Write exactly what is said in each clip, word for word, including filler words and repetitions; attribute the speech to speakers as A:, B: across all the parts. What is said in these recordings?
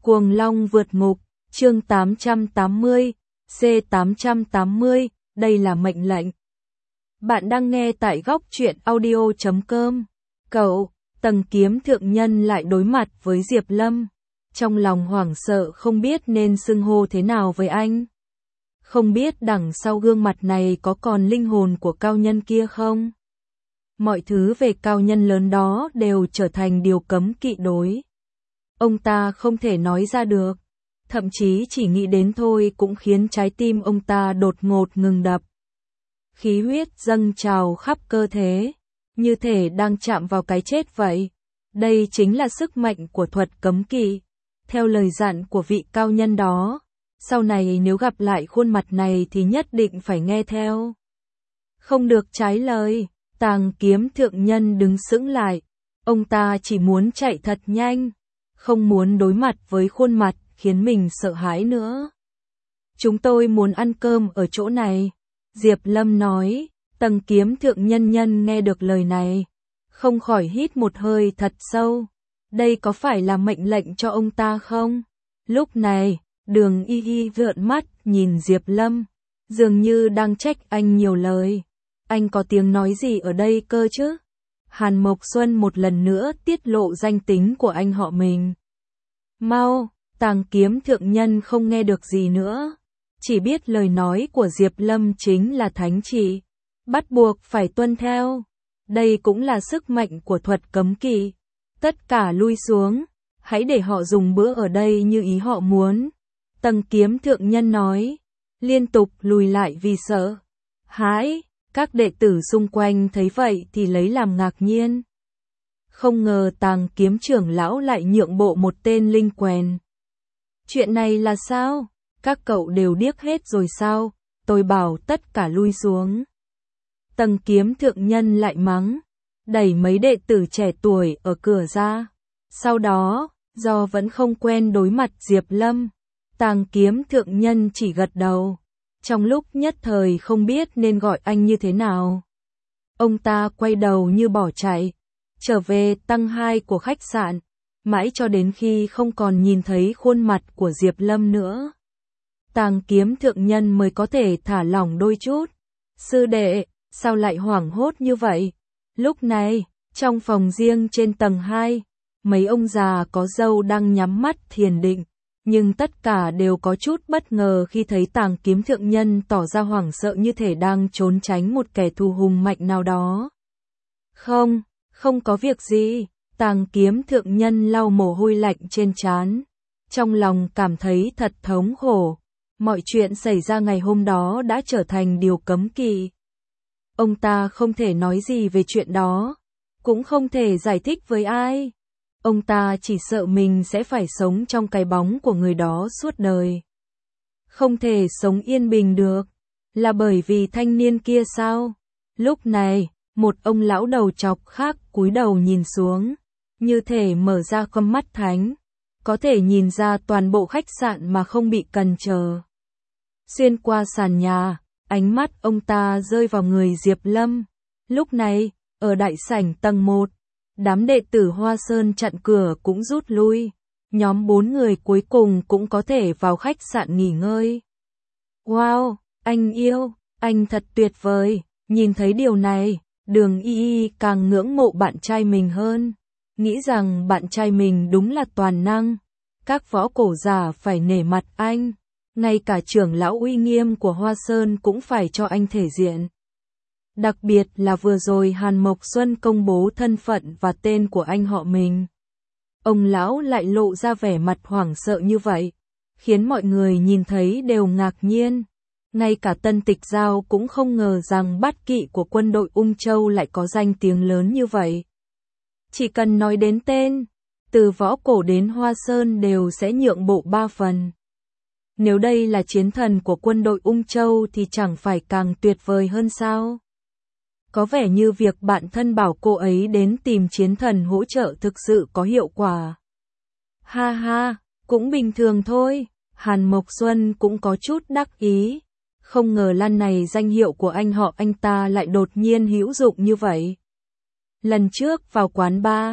A: Cuồng Long vượt ngục, chương tám trăm tám mươi, C tám trăm tám mươi, đây là mệnh lệnh. Bạn đang nghe tại góc truyện audio chấm com. Cậu, Tầng Kiếm thượng nhân lại đối mặt với Diệp Lâm. Trong lòng hoảng sợ không biết nên xưng hô thế nào với anh. Không biết đằng sau gương mặt này có còn linh hồn của cao nhân kia không? Mọi thứ về cao nhân lớn đó đều trở thành điều cấm kỵ đối. Ông ta không thể nói ra được. Thậm chí chỉ nghĩ đến thôi cũng khiến trái tim ông ta đột ngột ngừng đập. Khí huyết dâng trào khắp cơ thể, như thể đang chạm vào cái chết vậy. Đây chính là sức mạnh của thuật cấm kỵ. Theo lời dặn của vị cao nhân đó, sau này nếu gặp lại khuôn mặt này thì nhất định phải nghe theo. Không được trái lời. Tàng Kiếm thượng nhân đứng sững lại. Ông ta chỉ muốn chạy thật nhanh, không muốn đối mặt với khuôn mặt khiến mình sợ hãi nữa. Chúng tôi muốn ăn cơm ở chỗ này, Diệp Lâm nói. Tầng Kiếm thượng nhân nhân nghe được lời này, không khỏi hít một hơi thật sâu. Đây có phải là mệnh lệnh cho ông ta không? Lúc này, Đường Y Y vợn mắt nhìn Diệp Lâm, dường như đang trách anh nhiều lời. Anh có tiếng nói gì ở đây cơ chứ? Hàn Mộc Xuân một lần nữa tiết lộ danh tính của anh họ mình. Mau, Tàng Kiếm thượng nhân không nghe được gì nữa, chỉ biết lời nói của Diệp Lâm chính là thánh chỉ, bắt buộc phải tuân theo. Đây cũng là sức mạnh của thuật cấm kỵ. Tất cả lui xuống, hãy để họ dùng bữa ở đây như ý họ muốn. Tầng Kiếm thượng nhân nói, liên tục lùi lại vì sợ hãi. Các đệ tử xung quanh thấy vậy thì lấy làm ngạc nhiên. Không ngờ Tàng Kiếm trưởng lão lại nhượng bộ một tên linh quèn. Chuyện này là sao? Các cậu đều điếc hết rồi sao? Tôi bảo tất cả lui xuống. Tầng Kiếm thượng nhân lại mắng, đẩy mấy đệ tử trẻ tuổi ở cửa ra. Sau đó, do vẫn không quen đối mặt Diệp Lâm, Tàng Kiếm thượng nhân chỉ gật đầu. Trong lúc nhất thời không biết nên gọi anh như thế nào. Ông ta quay đầu như bỏ chạy, trở về tầng hai của khách sạn, mãi cho đến khi không còn nhìn thấy khuôn mặt của Diệp Lâm nữa. Tàng Kiếm thượng nhân mới có thể thả lỏng đôi chút. Sư đệ, sao lại hoảng hốt như vậy? Lúc này, trong phòng riêng trên tầng hai, mấy ông già có râu đang nhắm mắt thiền định. Nhưng tất cả đều có chút bất ngờ khi thấy Tàng Kiếm thượng nhân tỏ ra hoảng sợ như thể đang trốn tránh một kẻ thù hùng mạnh nào đó. Không, không có việc gì. Tàng Kiếm thượng nhân lau mồ hôi lạnh trên trán, trong lòng cảm thấy thật thống khổ. Mọi chuyện xảy ra ngày hôm đó đã trở thành điều cấm kỵ. Ông ta không thể nói gì về chuyện đó, cũng không thể giải thích với ai. Ông ta chỉ sợ mình sẽ phải sống trong cái bóng của người đó suốt đời. Không thể sống yên bình được, là bởi vì thanh niên kia sao? Lúc này, một ông lão đầu chọc khác cúi đầu nhìn xuống, như thể mở ra con mắt thánh, có thể nhìn ra toàn bộ khách sạn mà không bị cản trở. Xuyên qua sàn nhà, ánh mắt ông ta rơi vào người Diệp Lâm. Lúc này, ở đại sảnh tầng một, đám đệ tử Hoa Sơn chặn cửa cũng rút lui. Nhóm bốn người cuối cùng cũng có thể vào khách sạn nghỉ ngơi. Wow, anh yêu, anh thật tuyệt vời. Nhìn thấy điều này, Đường Y Y càng ngưỡng mộ bạn trai mình hơn. Nghĩ rằng bạn trai mình đúng là toàn năng. Các võ cổ giả phải nể mặt anh. Ngay cả trưởng lão uy nghiêm của Hoa Sơn cũng phải cho anh thể diện. Đặc biệt là vừa rồi Hàn Mộc Xuân công bố thân phận và tên của anh họ mình. Ông lão lại lộ ra vẻ mặt hoảng sợ như vậy, khiến mọi người nhìn thấy đều ngạc nhiên. Ngay cả Tân Tịch Giao cũng không ngờ rằng bát kỵ của quân đội Ung Châu lại có danh tiếng lớn như vậy. Chỉ cần nói đến tên, từ võ cổ đến Hoa Sơn đều sẽ nhượng bộ ba phần. Nếu đây là chiến thần của quân đội Ung Châu thì chẳng phải càng tuyệt vời hơn sao? Có vẻ như việc bạn thân bảo cô ấy đến tìm chiến thần hỗ trợ thực sự có hiệu quả. Ha ha, cũng bình thường thôi. Hàn Mộc Xuân cũng có chút đắc ý. Không ngờ lần này danh hiệu của anh họ anh ta lại đột nhiên hữu dụng như vậy. Lần trước vào quán bar,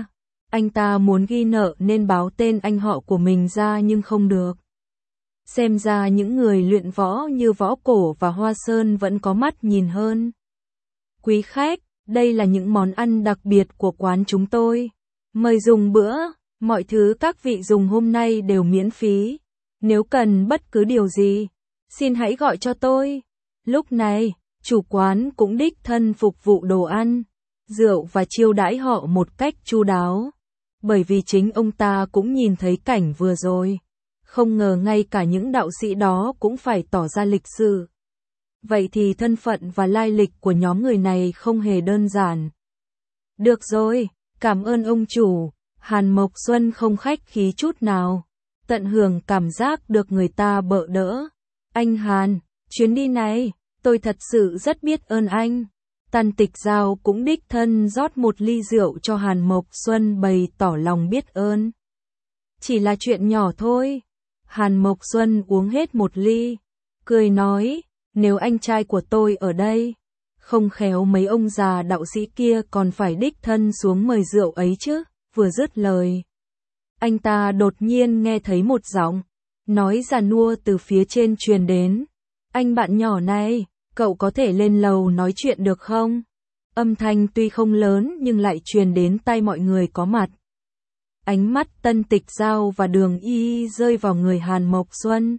A: Anh ta muốn ghi nợ nên báo tên anh họ của mình ra nhưng không được. Xem ra những người luyện võ như Võ Cổ và Hoa Sơn vẫn có mắt nhìn hơn. Quý khách, đây là những món ăn đặc biệt của quán chúng tôi. Mời dùng bữa, mọi thứ các vị dùng hôm nay đều miễn phí. Nếu cần bất cứ điều gì, xin hãy gọi cho tôi. Lúc này, chủ quán cũng đích thân phục vụ đồ ăn, rượu và chiêu đãi họ một cách chu đáo. Bởi vì chính ông ta cũng nhìn thấy cảnh vừa rồi. Không ngờ ngay cả những đạo sĩ đó cũng phải tỏ ra lịch sự. Vậy thì thân phận và lai lịch của nhóm người này không hề đơn giản. Được rồi, cảm ơn ông chủ. Hàn Mộc Xuân không khách khí chút nào. Tận hưởng cảm giác được người ta bợ đỡ. Anh Hàn, chuyến đi này, tôi thật sự rất biết ơn anh. Tần Tịch Giao cũng đích thân rót một ly rượu cho Hàn Mộc Xuân bày tỏ lòng biết ơn. Chỉ là chuyện nhỏ thôi. Hàn Mộc Xuân uống hết một ly, cười nói, nếu anh trai của tôi ở đây, không khéo mấy ông già đạo sĩ kia còn phải đích thân xuống mời rượu ấy chứ. Vừa dứt lời, anh ta đột nhiên nghe thấy một giọng nói già nua từ phía trên truyền đến. Anh bạn nhỏ này, cậu có thể lên lầu nói chuyện được không? Âm thanh tuy không lớn nhưng lại truyền đến tai mọi người có mặt. Ánh mắt Tân Tịch Giao và Đường Y rơi vào người Hàn Mộc Xuân.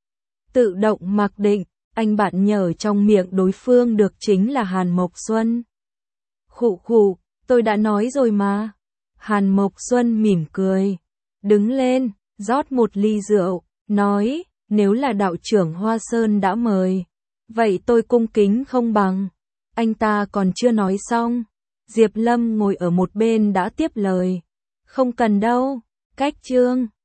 A: Tự động mặc định, anh bạn nhở trong miệng đối phương được chính là Hàn Mộc Xuân. Khụ khụ, tôi đã nói rồi mà. Hàn Mộc Xuân mỉm cười, đứng lên, rót một ly rượu, nói, nếu là đạo trưởng Hoa Sơn đã mời, vậy tôi cung kính không bằng. Anh ta còn chưa nói xong, Diệp Lâm ngồi ở một bên đã tiếp lời. Không cần đâu, cách trương.